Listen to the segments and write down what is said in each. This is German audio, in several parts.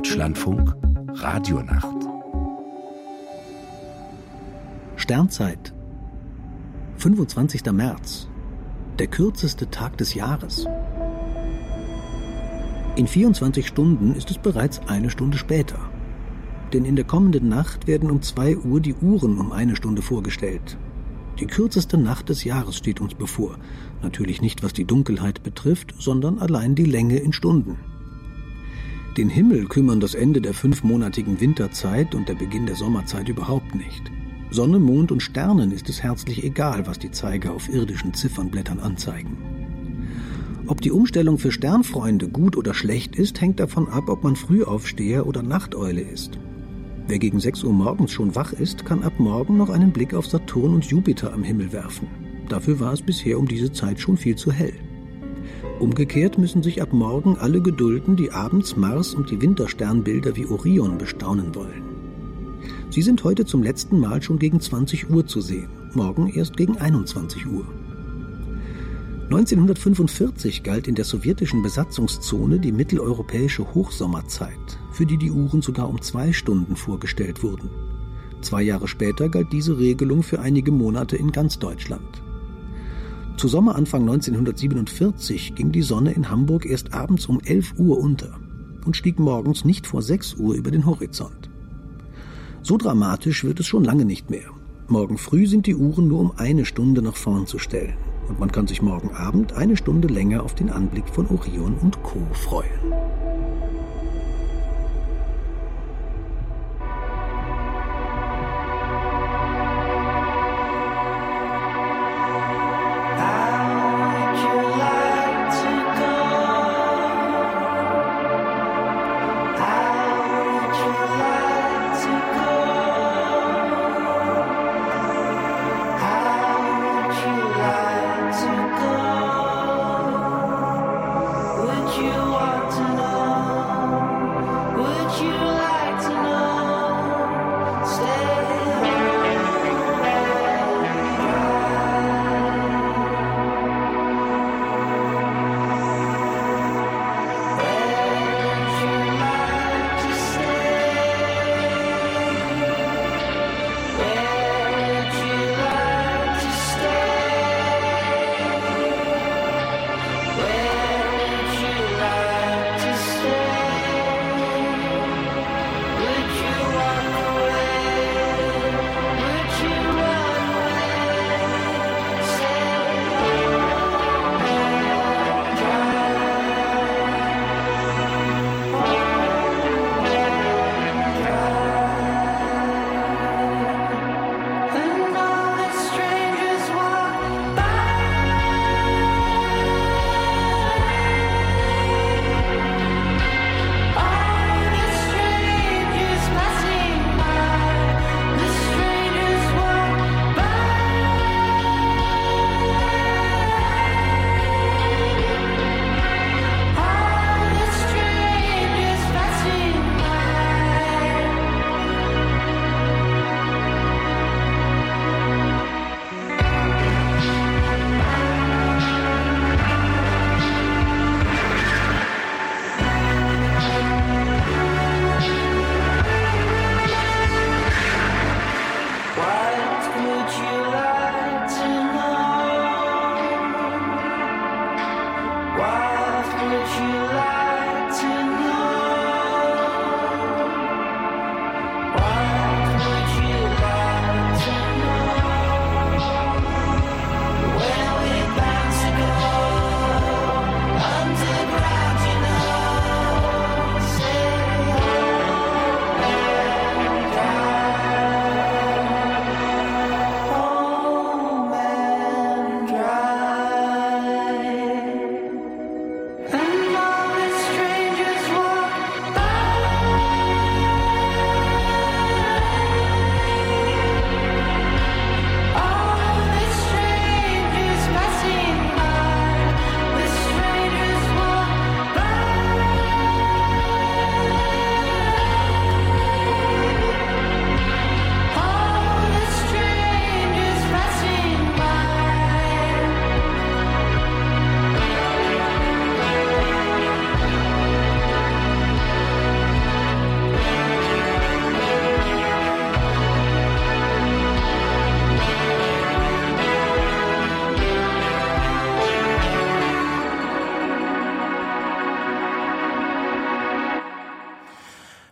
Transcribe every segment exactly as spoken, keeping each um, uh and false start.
Deutschlandfunk Radionacht. Sternzeit. fünfundzwanzigster März. Der kürzeste Tag des Jahres. In vierundzwanzig Stunden ist es bereits eine Stunde später. Denn in der kommenden Nacht werden um zwei Uhr die Uhren um eine Stunde vorgestellt. Die kürzeste Nacht des Jahres steht uns bevor. Natürlich nicht, was die Dunkelheit betrifft, sondern allein die Länge in Stunden. Den Himmel kümmern das Ende der fünfmonatigen Winterzeit und der Beginn der Sommerzeit überhaupt nicht. Sonne, Mond und Sternen ist es herzlich egal, was die Zeiger auf irdischen Ziffernblättern anzeigen. Ob die Umstellung für Sternfreunde gut oder schlecht ist, hängt davon ab, ob man Frühaufsteher oder Nachteule ist. Wer gegen sechs Uhr morgens schon wach ist, kann ab morgen noch einen Blick auf Saturn und Jupiter am Himmel werfen. Dafür war es bisher um diese Zeit schon viel zu hell. Umgekehrt müssen sich ab morgen alle gedulden, die abends Mars und die Wintersternbilder wie Orion bestaunen wollen. Sie sind heute zum letzten Mal schon gegen zwanzig Uhr zu sehen, morgen erst gegen einundzwanzig Uhr. neunzehnhundertfünfundvierzig galt in der sowjetischen Besatzungszone die mitteleuropäische Hochsommerzeit, für die die Uhren sogar um zwei Stunden vorgestellt wurden. Zwei Jahre später galt diese Regelung für einige Monate in ganz Deutschland. Zu Sommeranfang neunzehnhundertsiebenundvierzig ging die Sonne in Hamburg erst abends um elf Uhr unter und stieg morgens nicht vor sechs Uhr über den Horizont. So dramatisch wird es schon lange nicht mehr. Morgen früh sind die Uhren nur um eine Stunde nach vorn zu stellen. Und man kann sich morgen Abend eine Stunde länger auf den Anblick von Orion und Co. freuen. You want to know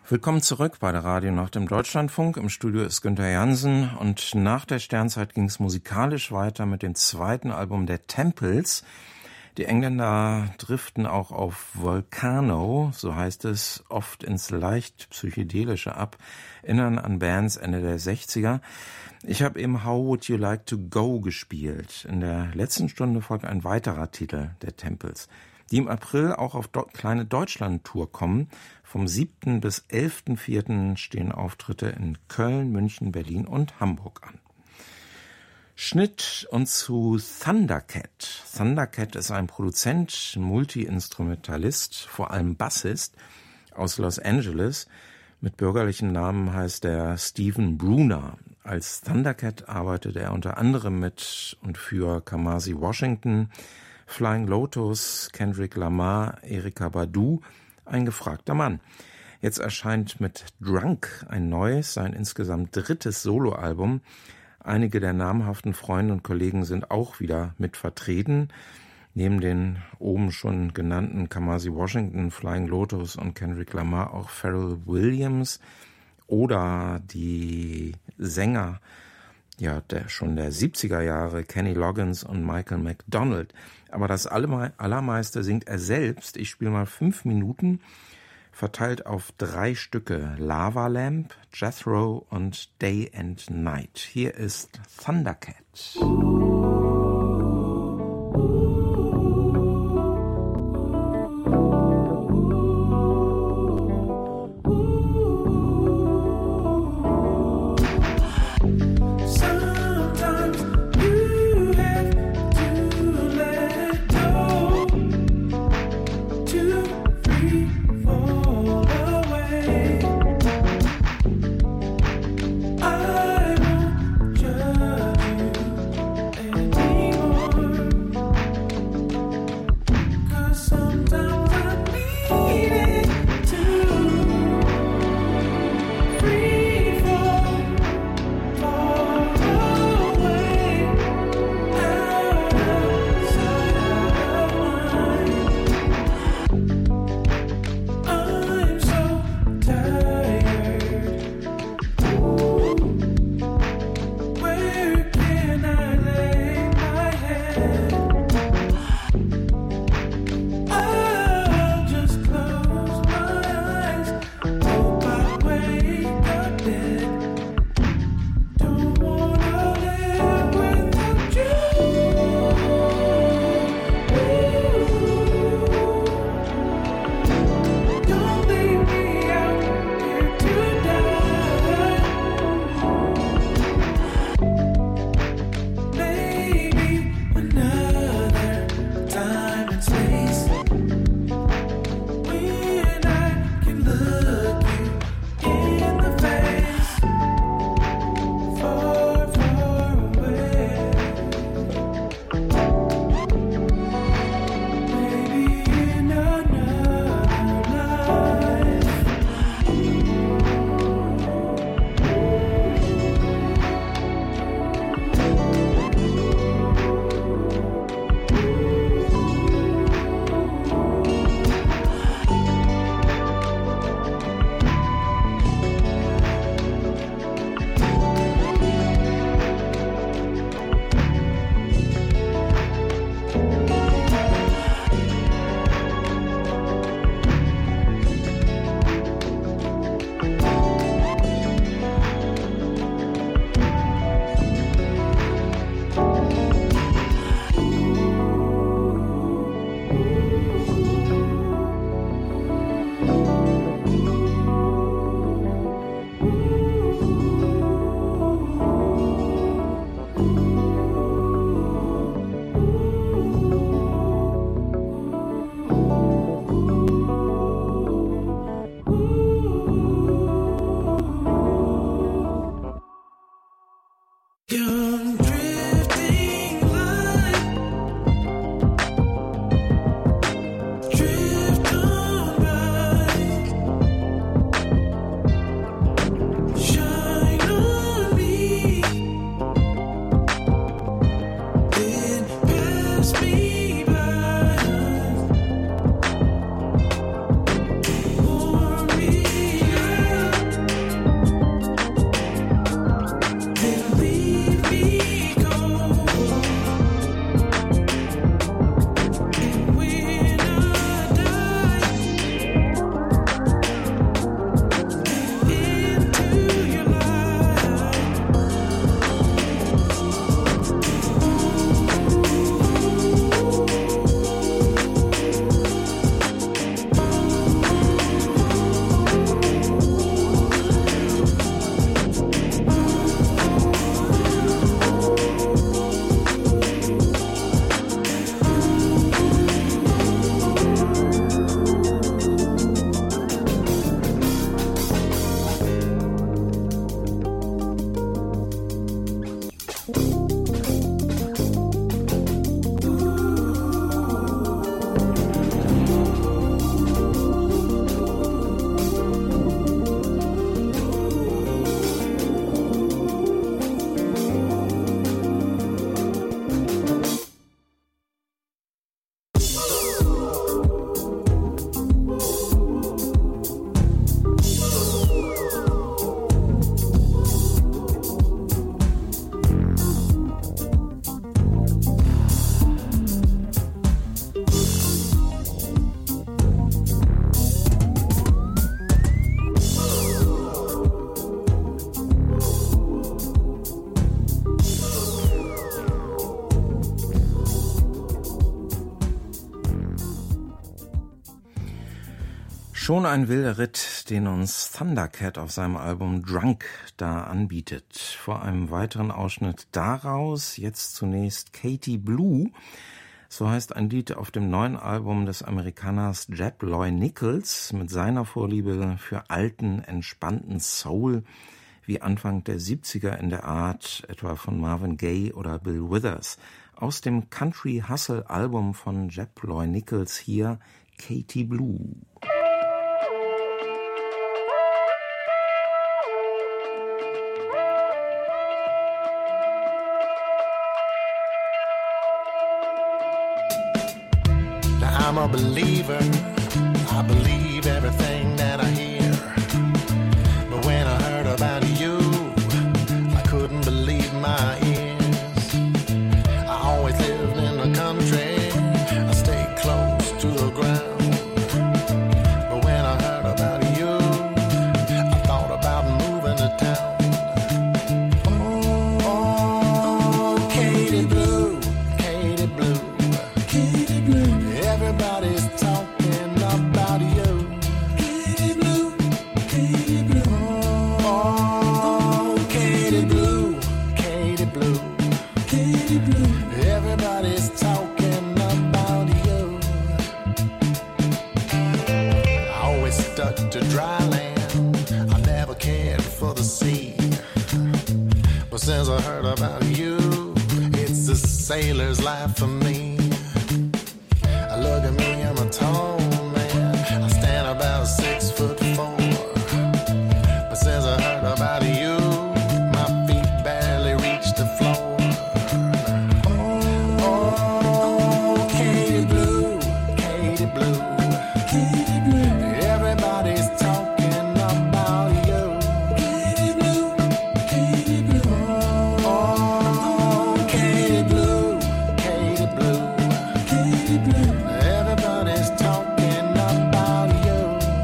Willkommen zurück bei der Radionacht im Deutschlandfunk. Im Studio ist Günther Jansen und nach der Sternzeit ging es musikalisch weiter mit dem zweiten Album der Temples. Die Engländer driften auch auf Volcano, so heißt es, oft ins leicht Psychedelische ab, erinnern an Bands Ende der sechziger. Ich habe eben How Would You Like to Go gespielt. In der letzten Stunde folgt ein weiterer Titel der Temples, die im April auch auf Do- kleine Deutschland-Tour kommen. Vom siebten bis elften vierten stehen Auftritte in Köln, München, Berlin und Hamburg an. Schnitt und zu Thundercat. Thundercat ist ein Produzent, Multi-Instrumentalist, vor allem Bassist aus Los Angeles. Mit bürgerlichen Namen heißt er Stephen Bruner. Als Thundercat arbeitet er unter anderem mit und für Kamasi Washington, Flying Lotus, Kendrick Lamar, Erykah Badu, ein gefragter Mann. Jetzt erscheint mit Drunk ein neues, sein insgesamt drittes Soloalbum. Einige der namhaften Freunde und Kollegen sind auch wieder mit vertreten. Neben den oben schon genannten Kamasi Washington, Flying Lotus und Kendrick Lamar auch Pharrell Williams oder die Sänger ja, der schon der siebziger Jahre, Kenny Loggins und Michael McDonald. Aber das Allermeiste singt er selbst. Ich spiele mal fünf Minuten, verteilt auf drei Stücke: Lava Lamp, Jethro und Day and Night. Hier ist Thundercat. I won't judge you. Schon ein wilder Ritt, den uns Thundercat auf seinem Album Drunk da anbietet. Vor einem weiteren Ausschnitt daraus jetzt zunächst Katie Blue. So heißt ein Lied auf dem neuen Album des Amerikaners Jeb Loy Nichols mit seiner Vorliebe für alten, entspannten Soul, wie Anfang der siebziger in der Art, etwa von Marvin Gaye oder Bill Withers. Aus dem Country Hustle Album von Jeb Loy Nichols hier Katie Blue. I'm a believer, I believe everything that I hear. But when I heard about you, I couldn't believe my ears. I always lived in the country, I stayed close to the ground. But when I heard about you, I thought about moving to town. Oh, Katie Blue, Katie Blue, Katie Blue. Everybody's talking about you. Katie Blue, Katie Blue. Oh, Katie Blue, Katie Blue, Katie Blue. Everybody's talking about you. I always stuck to dry land. I never cared for the sea. But since I heard about you, it's a sailor's life for me. Look at me, I'm a tall man. I stand about six foot four. But since I heard about you, my feet barely reach the floor. Oh, Katie Blue, Katie Blue, Katie Blue. Everybody's talking about you. Katie Blue, Katie Blue. Oh, Katie Blue, Katie Blue, Katie Blue. Everybody's talking about you.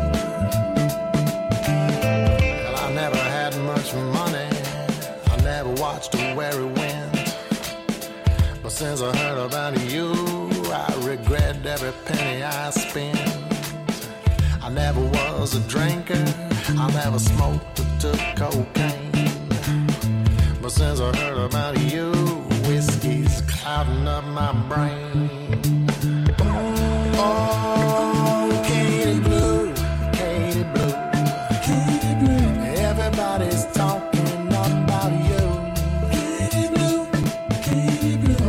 Well, I never had much money. I never watched where it went. But since I heard about you, I regret every penny I spent. I never was a drinker. I never smoked or took cocaine. But since I heard about you, whiskey's clouding up my brain. Oh, Katie Blue, Katie Blue, Katie Blue. Everybody's talking about you. Katie Blue, Katie Blue.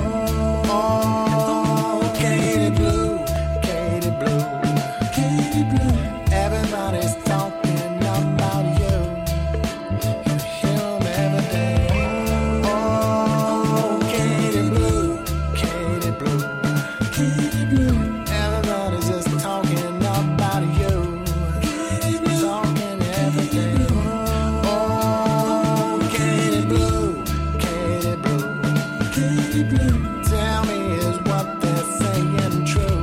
Oh, Katie Blue, Katie Blue, Katie Blue. Everybody's talking about you. You hear them every day. Oh, Katie Blue, Katie Blue, Katie Blue. Everybody's just talking about you. Talking every day. Oh, Katie Blue, Katie Blue, Katie Blue. Tell me, is what they're saying true?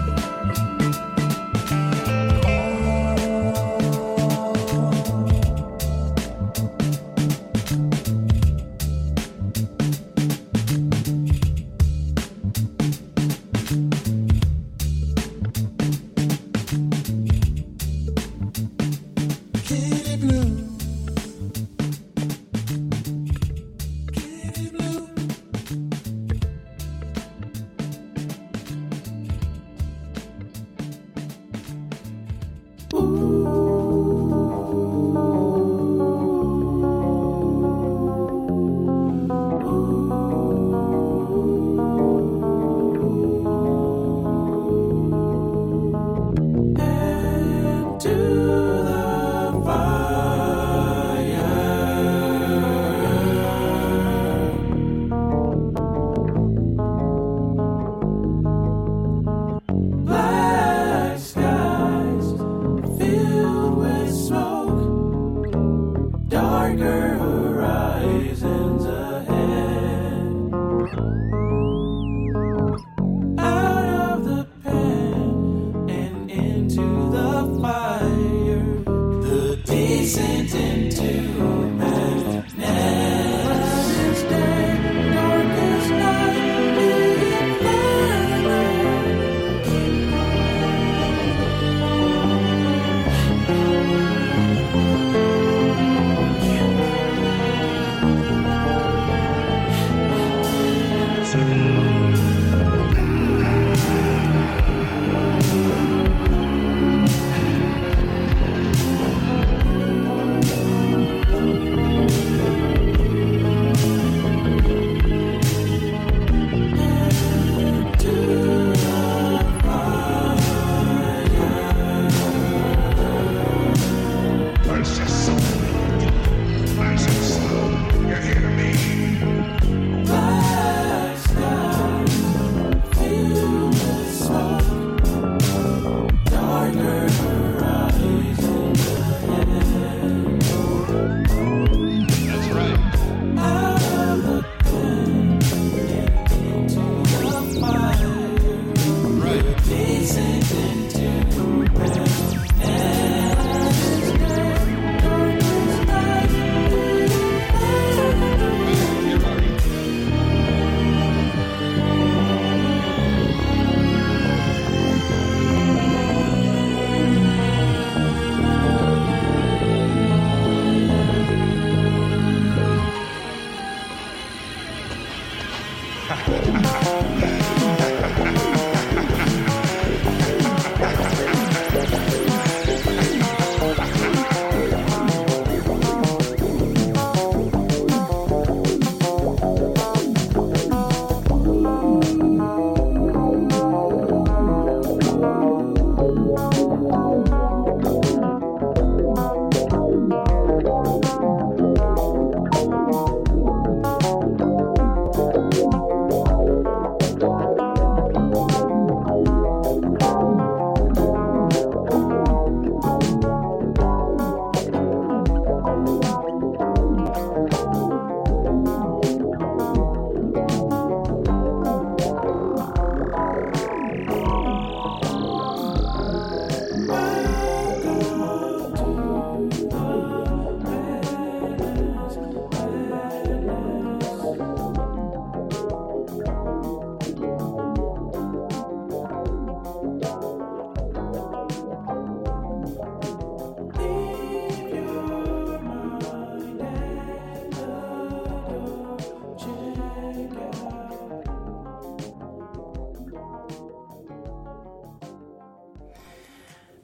Katie Blue, Katie Blue.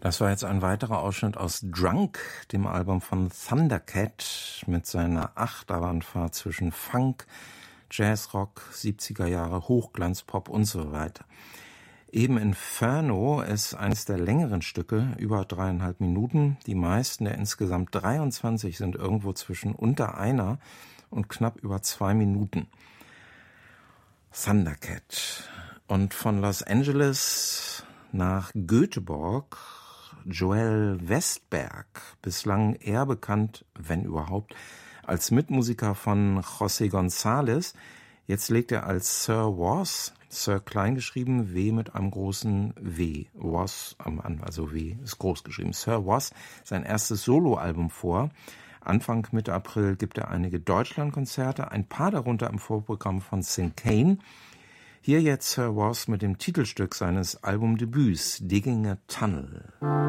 Das war jetzt ein weiterer Ausschnitt aus Drunk, dem Album von Thundercat, mit seiner Achterbahnfahrt zwischen Funk, Jazzrock, siebziger Jahre, Hochglanzpop und so weiter. Eben Inferno ist eines der längeren Stücke, über dreieinhalb Minuten. Die meisten der insgesamt dreiundzwanzig sind irgendwo zwischen unter einer und knapp über zwei Minuten. Thundercat. Und von Los Angeles nach Göteborg Joel Westberg, bislang eher bekannt, wenn überhaupt, als Mitmusiker von José González. Jetzt legt er als Sir Was, Sir klein geschrieben, W mit einem großen W, Was, also W ist groß geschrieben, Sir Was, sein erstes Soloalbum vor. Anfang Mitte April gibt er einige Deutschlandkonzerte, ein paar darunter im Vorprogramm von Cinquain. Hier jetzt Sir Was mit dem Titelstück seines Albumdebüts, Digging a Tunnel.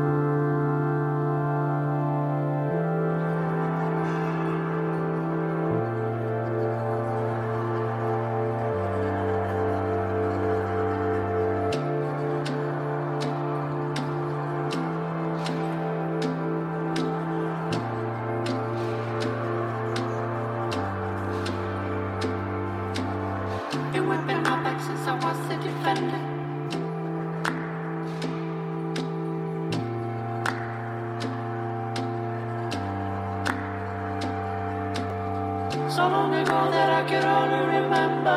So long ago that I could only remember.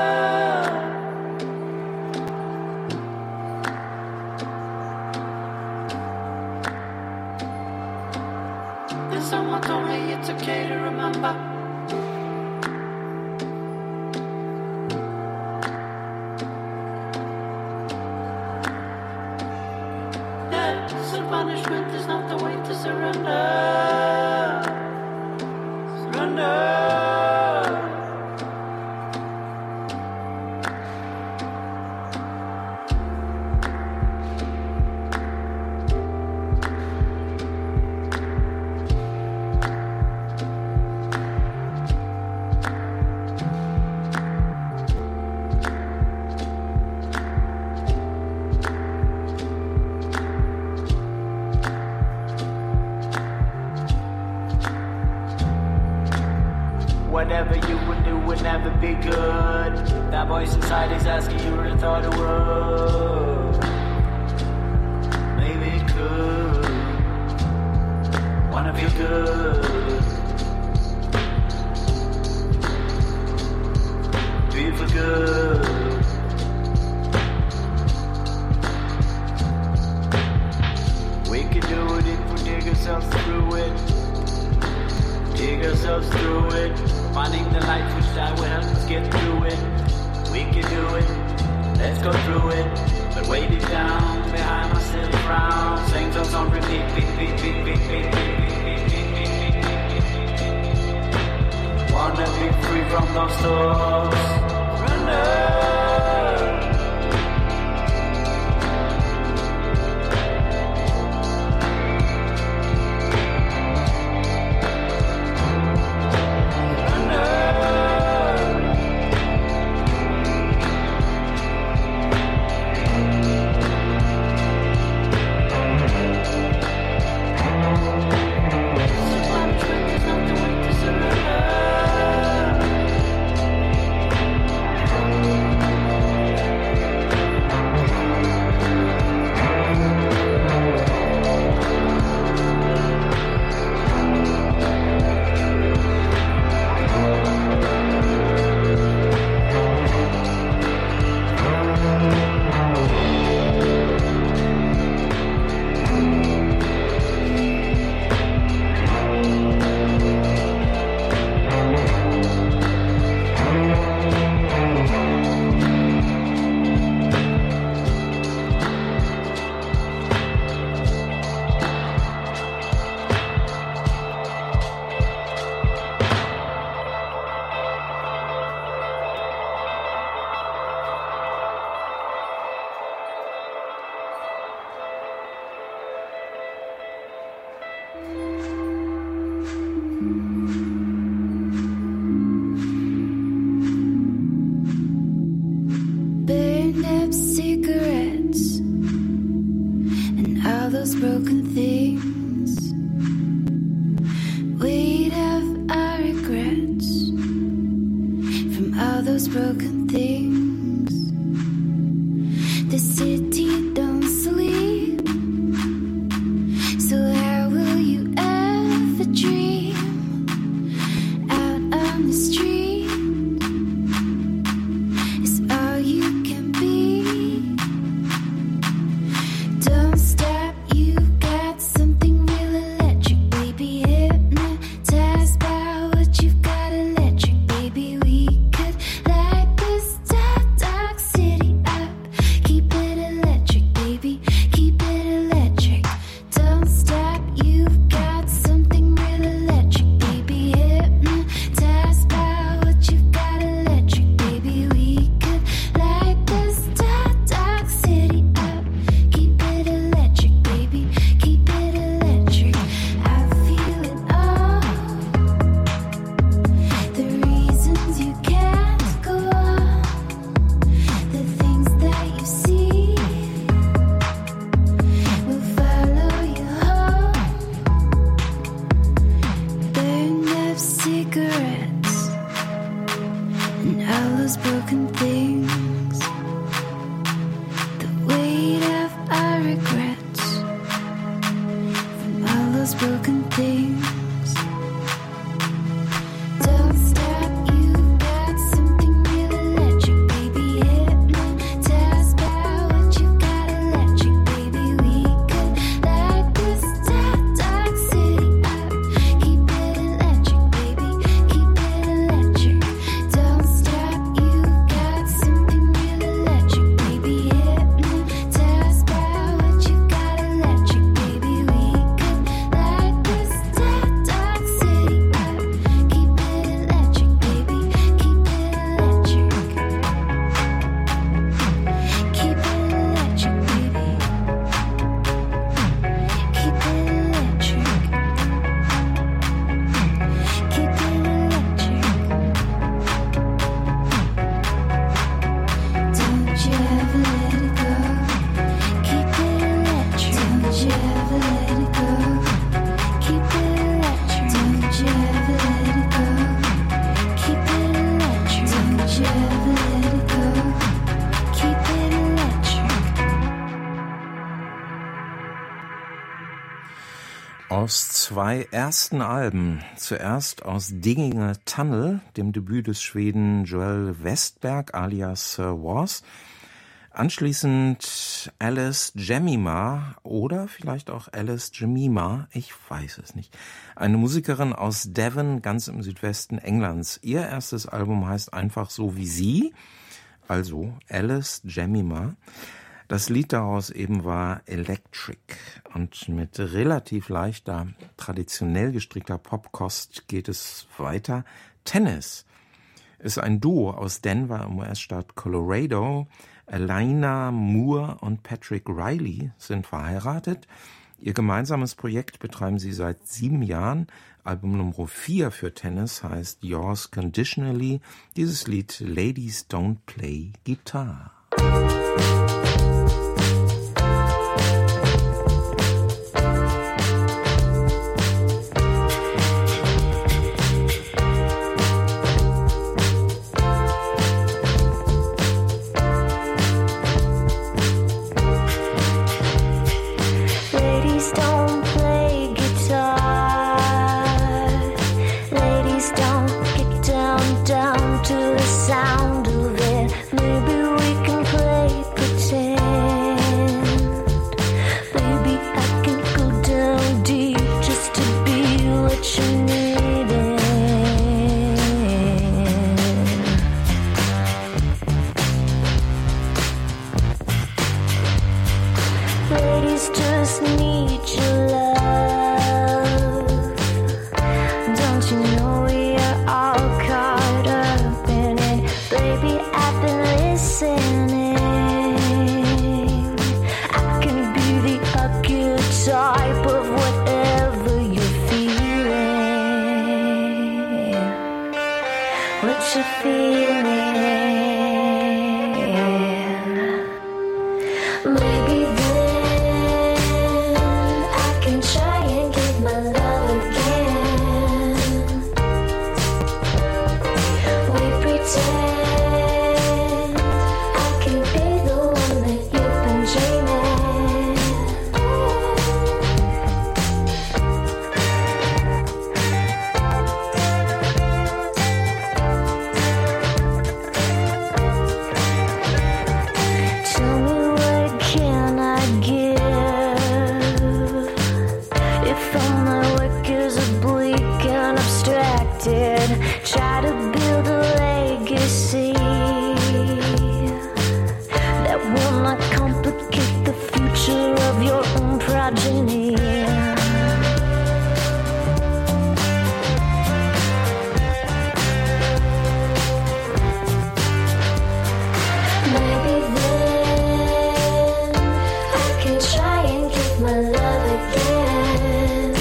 Then someone told me it's okay to remember. That's a punishment, is not the way to surrender. Surrender. Whatever you would do would never be good. That voice inside is asking you to thought it would. Maybe it could. Wanna feel good. Feel for good. We can do it if we dig ourselves through it. Dig ourselves through it. Finding the light which that will help us get through it. We can do it, let's go through it. But weight it down behind my still frown. Sing those on repeat, beat, beat, beat, beat, beat, beat. Wanna be free from those thoughts. Surrender. Burned up cigarettes and all those broken things. Weight of our regrets from all those broken things. The city don't sleep, so how will you ever dream out on the street? It's all you can be. Don't stop, you got something real electric, baby. Hypnotized by what you've got electric, baby. We could light this dark, dark city up. Keep it electric, baby. Keep it electric. Don't stop, you've got something real electric, baby. Hypnotized by what you've got electric, baby. We could light this dark, dark city up. Keep it electric, baby. Keep it electric. I feel it all. The reasons you can't go on. The things that you see will follow you home. Burn up cigarettes and all those broken things. The weight of our regrets from all those broken things. Don't stop, you got something real electric, baby. Hypnotized by what you got electric, baby. We could light this dark, dark city up. Keep it electric, baby. Keep it electric. Don't stop, you got something real electric, baby. Hypnotized by what you got electric, baby. We could light this dark, dark city up. Keep it electric, baby. Keep it electric. Keep it electric, baby. Keep it electric. Keep it electric. Don't you ever let it go. Keep it electric. Don't you ever let it go. Keep it electric. Don't you ever let it go. Keep it electric. Don't you ever let it go. Keep it electric. Aus zwei ersten Alben. Zuerst aus Digging a Tunnel, dem Debüt des Schweden Joel Westberg alias Sir Was. Anschließend Alice Jemima oder vielleicht auch Alice Jemima, ich weiß es nicht. Eine Musikerin aus Devon, ganz im Südwesten Englands. Ihr erstes Album heißt einfach so wie sie, also Alice Jemima. Das Lied daraus eben war Electric und mit relativ leichter, traditionell gestrickter Popkost geht es weiter. Tennis ist ein Duo aus Denver im U S-Staat Colorado. Elena Moore und Patrick Riley sind verheiratet. Ihr gemeinsames Projekt betreiben sie seit sieben Jahren. Album Nummer vier für Tennis heißt Yours Conditionally. Dieses Lied Ladies Don't Play Guitar. Ladies don't play guitar. Ladies don't get down, down to the sound of it. Maybe we can play pretend. Baby, I can go down deep just to be what you needed. Ladies just need your love. Don't you know we are all caught up in it? Baby, I've been listening. I can be the archetype of whatever you're feeling. What you feeling? Maybe then found my work is oblique and abstracted. Try to build a legacy that will not complicate the future of your own progeny. Maybe then I can try and give my love again.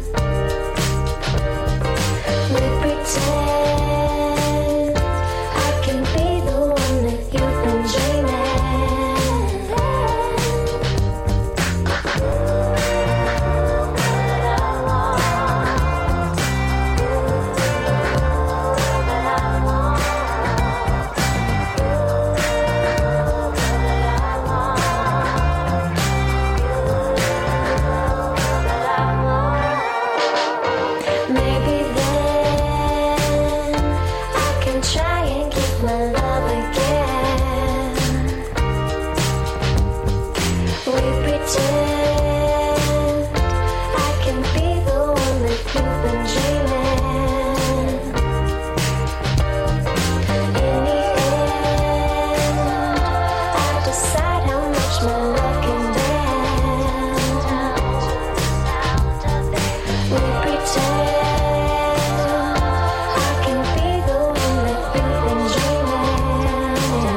We pretend I can be the one that you've been dreaming. Maybe then I can try and give my love again. We pretend I can be the one that you've been dreaming. In the end, I decide how much my love can bend. We pretend I can be the one that you've been dreaming.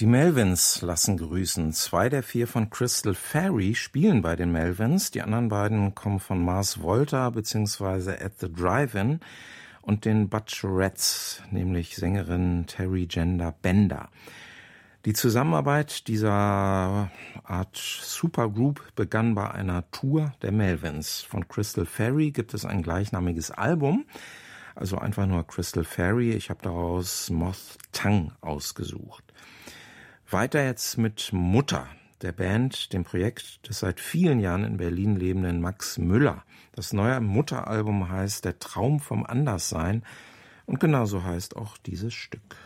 Die Melvins lassen grüßen. Zwei der vier von Crystal Fairy spielen bei den Melvins. Die anderen beiden kommen von Mars Volta bzw. At the Drive-In und den Butcherettes, nämlich Sängerin Terry Gender Bender. Die Zusammenarbeit dieser Art Supergroup begann bei einer Tour der Melvins. Von Crystal Fairy gibt es ein gleichnamiges Album, also einfach nur Crystal Fairy. Ich habe daraus Moth Tongue ausgesucht. Weiter jetzt mit Mutter, der Band, dem Projekt des seit vielen Jahren in Berlin lebenden Max Müller. Das neue Mutter-Album heißt Der Traum vom Anderssein und genauso heißt auch dieses Stück.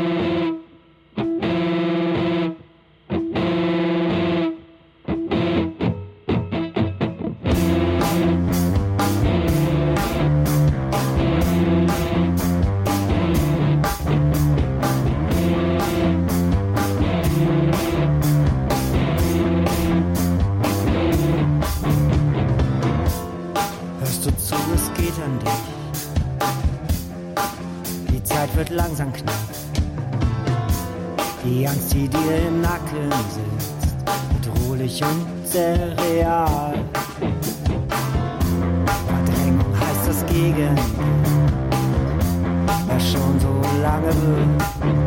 Langsam knapp. Die Angst, die dir im Nacken sitzt, bedrohlich und sehr real. Verdrängung heißt das Gegenteil, was schon so lange wird.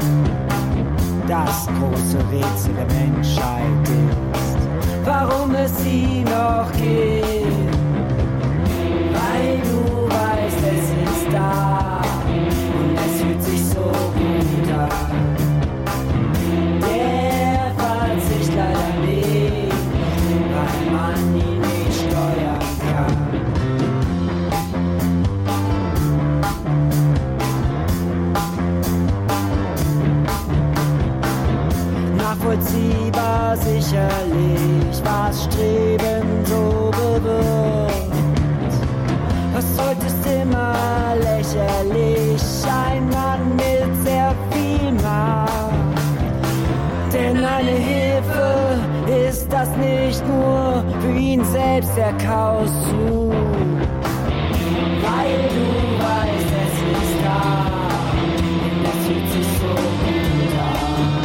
Das große Rätsel der Menschheit ist, warum es sie noch gibt. Weil du weißt, es ist da. Es fühlt sich so gut an. Der Verzicht leider nicht, weil man ihn nicht steuern kann. Nachvollziehbar sicherlich, was Streben so bewirkt. Was solltest immer lächerlich, ein Mann mit sehr viel Macht. Denn eine Hilfe ist das nicht nur für ihn selbst, der Chaos zu. Weil du weißt, es ist da, es fühlt sich so gut an.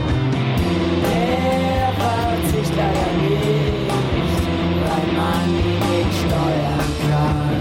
Der Verzicht leider nicht, weil man ihn nicht steuern kann.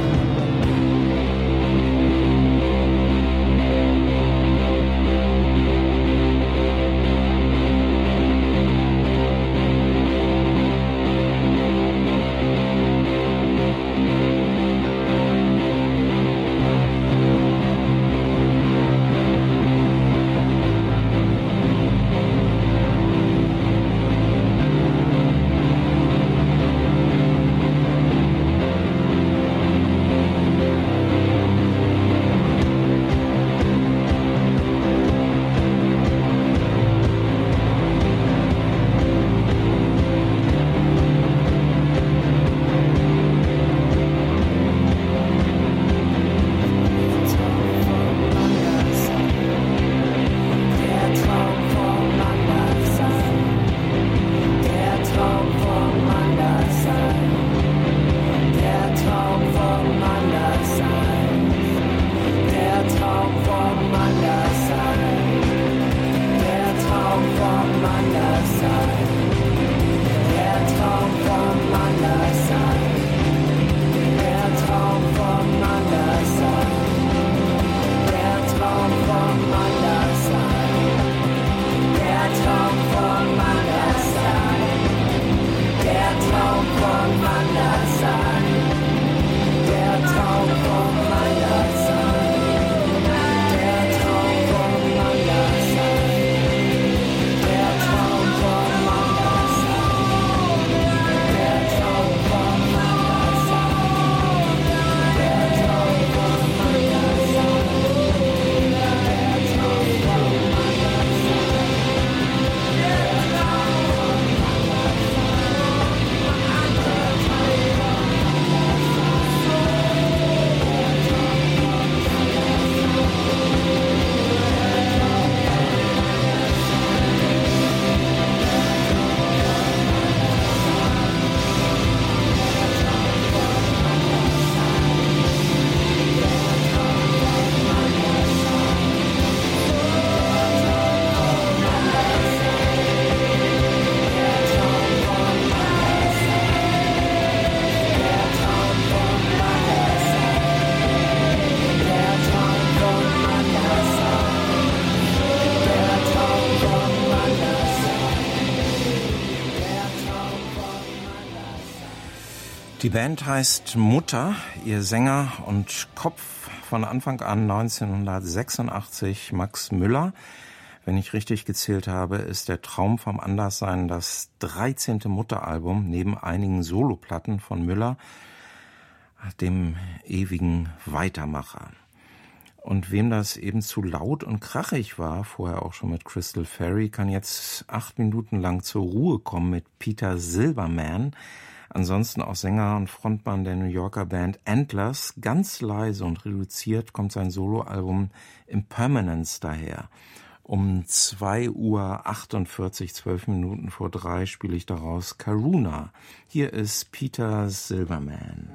Die Band heißt Mutter, ihr Sänger und Kopf von Anfang an neunzehnhundertsechsundachtzig Max Müller. Wenn ich richtig gezählt habe, ist der Traum vom Anderssein das dreizehnte Mutteralbum neben einigen Soloplatten von Müller, dem ewigen Weitermacher. Und wem das eben zu laut und krachig war, vorher auch schon mit Crystal Fairy, kann jetzt acht Minuten lang zur Ruhe kommen mit Peter Silverman, ansonsten auch Sänger und Frontmann der New Yorker Band Antlers. Ganz leise und reduziert kommt sein Soloalbum Impermanence daher. Um zwei Uhr achtundvierzig, zwölf Minuten vor drei, spiele ich daraus Karuna. Hier ist Peter Silverman.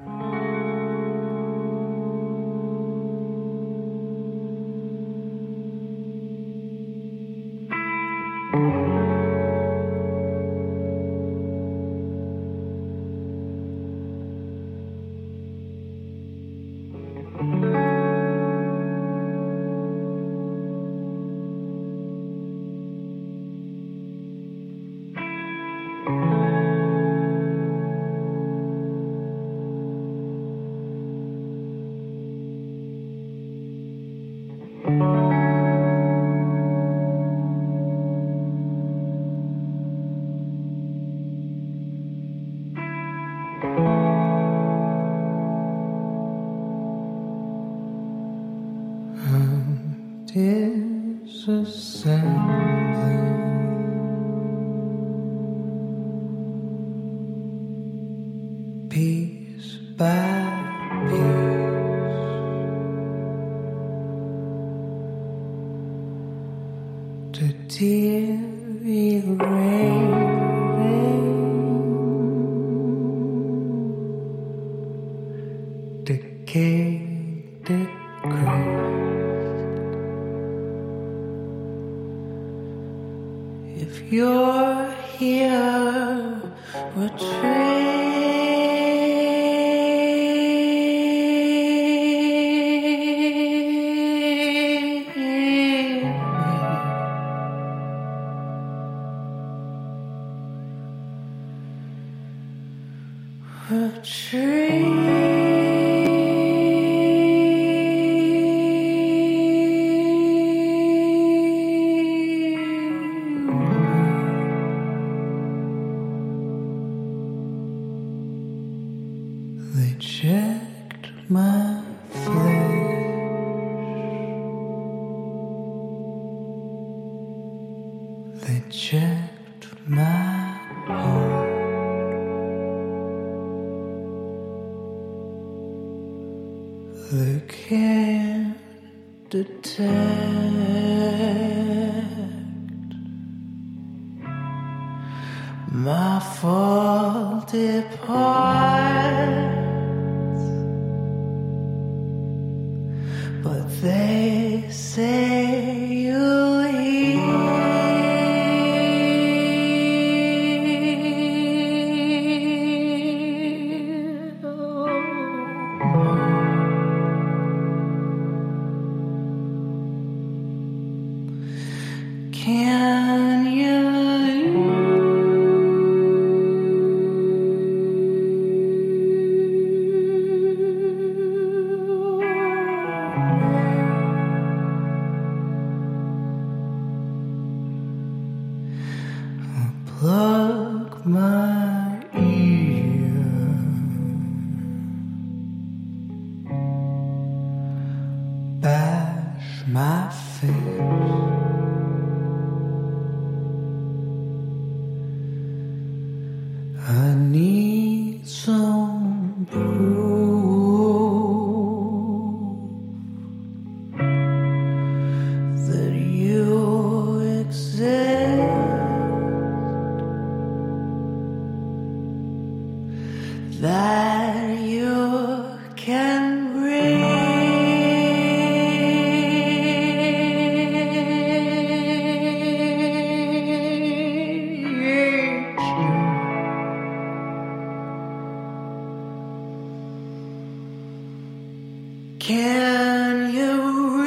Can you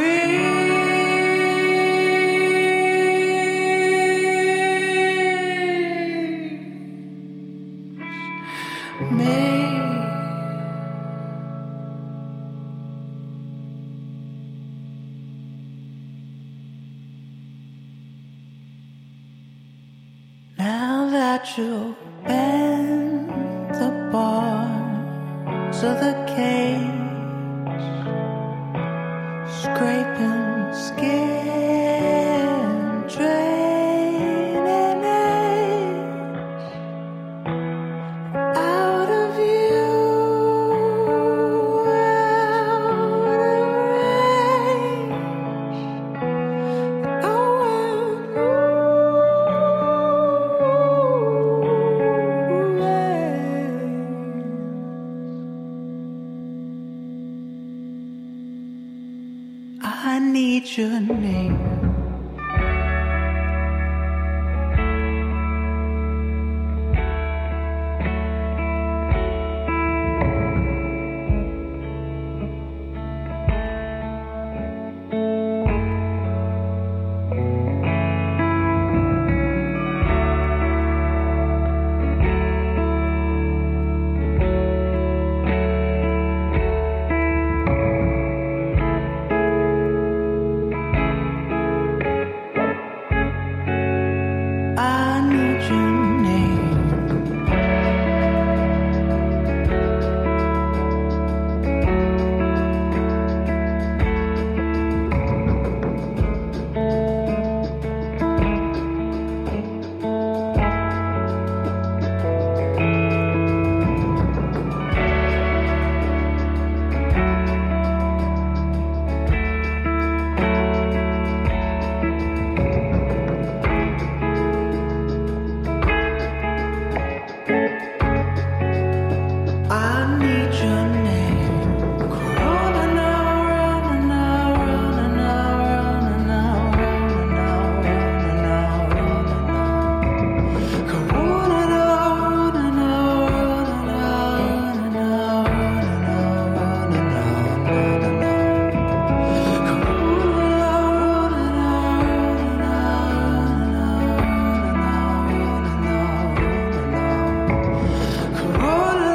reach me? that you'll bend the bars of the cage, scraping skin, draining age out of you, out of range. Oh, and I need your name. I need your name. I need your name. Crawling now, running now, running now, running now, running now, running now, running now. Crawling now, running now, running now, running now, running now, running now, running now. Crawling now, running now, running now, running now, running now, running now. Crawling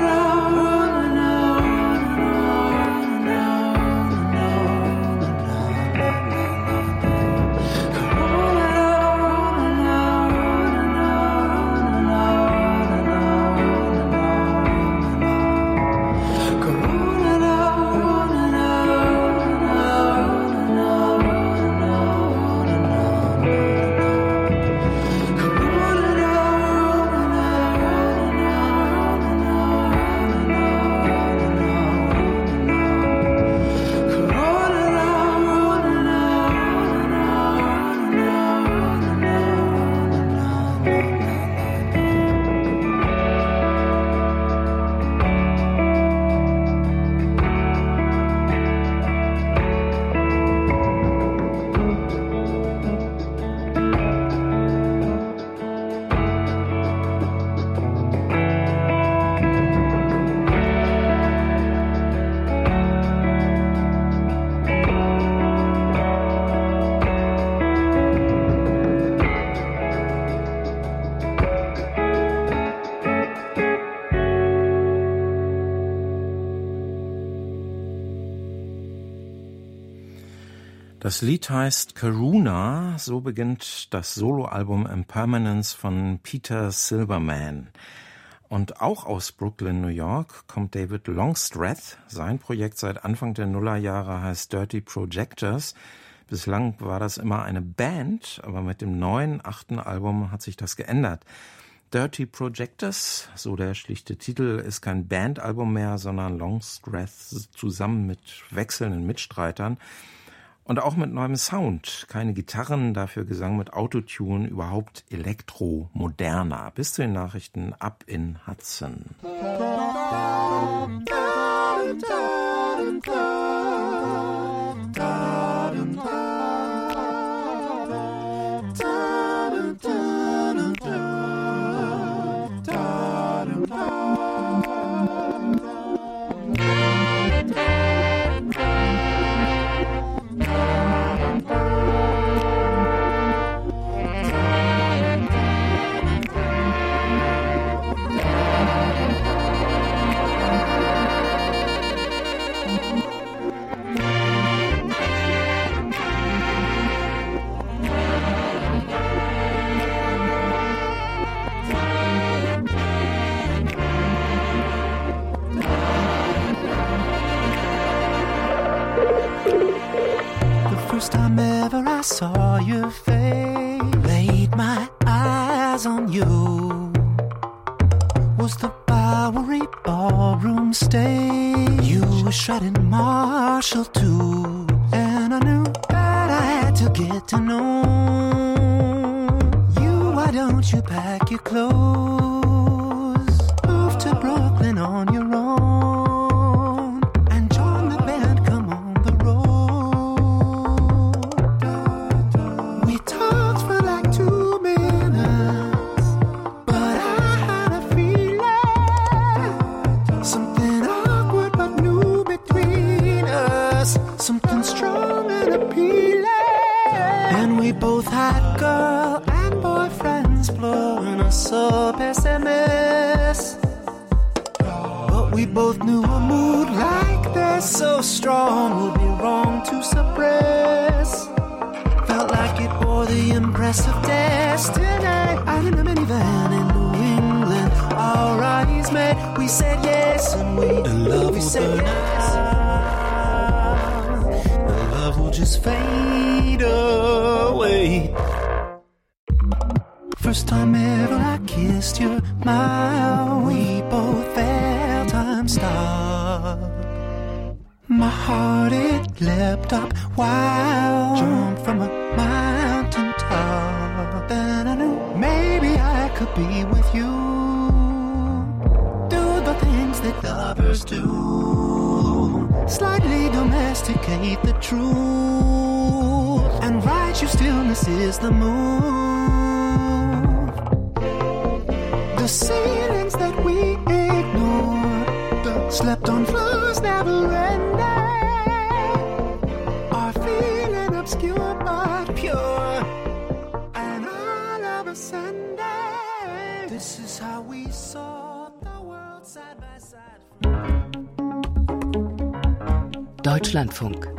Das Lied heißt Karuna, so beginnt das Soloalbum Impermanence von Peter Silverman. Und auch aus Brooklyn, New York, kommt David Longstreth. Sein Projekt seit Anfang der Nullerjahre heißt Dirty Projectors. Bislang war das immer eine Band, aber mit dem neuen achten Album hat sich das geändert. Dirty Projectors, so der schlichte Titel, ist kein Bandalbum mehr, sondern Longstreth zusammen mit wechselnden Mitstreitern. Und auch mit neuem Sound. Keine Gitarren, dafür Gesang mit Autotune, überhaupt Elektro, moderner. Bis zu den Nachrichten ab in Hudson. saw your face, laid my eyes on you, was the Bowery ballroom stage. You were shredding Marshall too, and I knew that I had to get to know you. Why don't you pack your clothes, move to Brooklyn on your own, and join the band, come on the road. We talked for like two minutes, but I had a feeling, something awkward but new between us, something strong and appealing. And we both had girl and boyfriends blowing us up S M S, but we both knew a mood like this so strong would be wrong to suppress. Felt like it bore the impress of destiny. Out in a minivan in New England, our eyes met. We said yes, and we, love we said yes. The love will just fade away. First time ever I kissed your mouth, we both felt time stop. My heart, it leapt up wild, jumped from a mountain top. Then I knew maybe I could be with you, do the things that lovers do, slightly domesticate the truth, and write you stillness is the move. The ceilings that we ignored, the slept on floors never ending, are feeling obscure but pure, and all of a sudden, this is how we saw the world side by side. Deutschlandfunk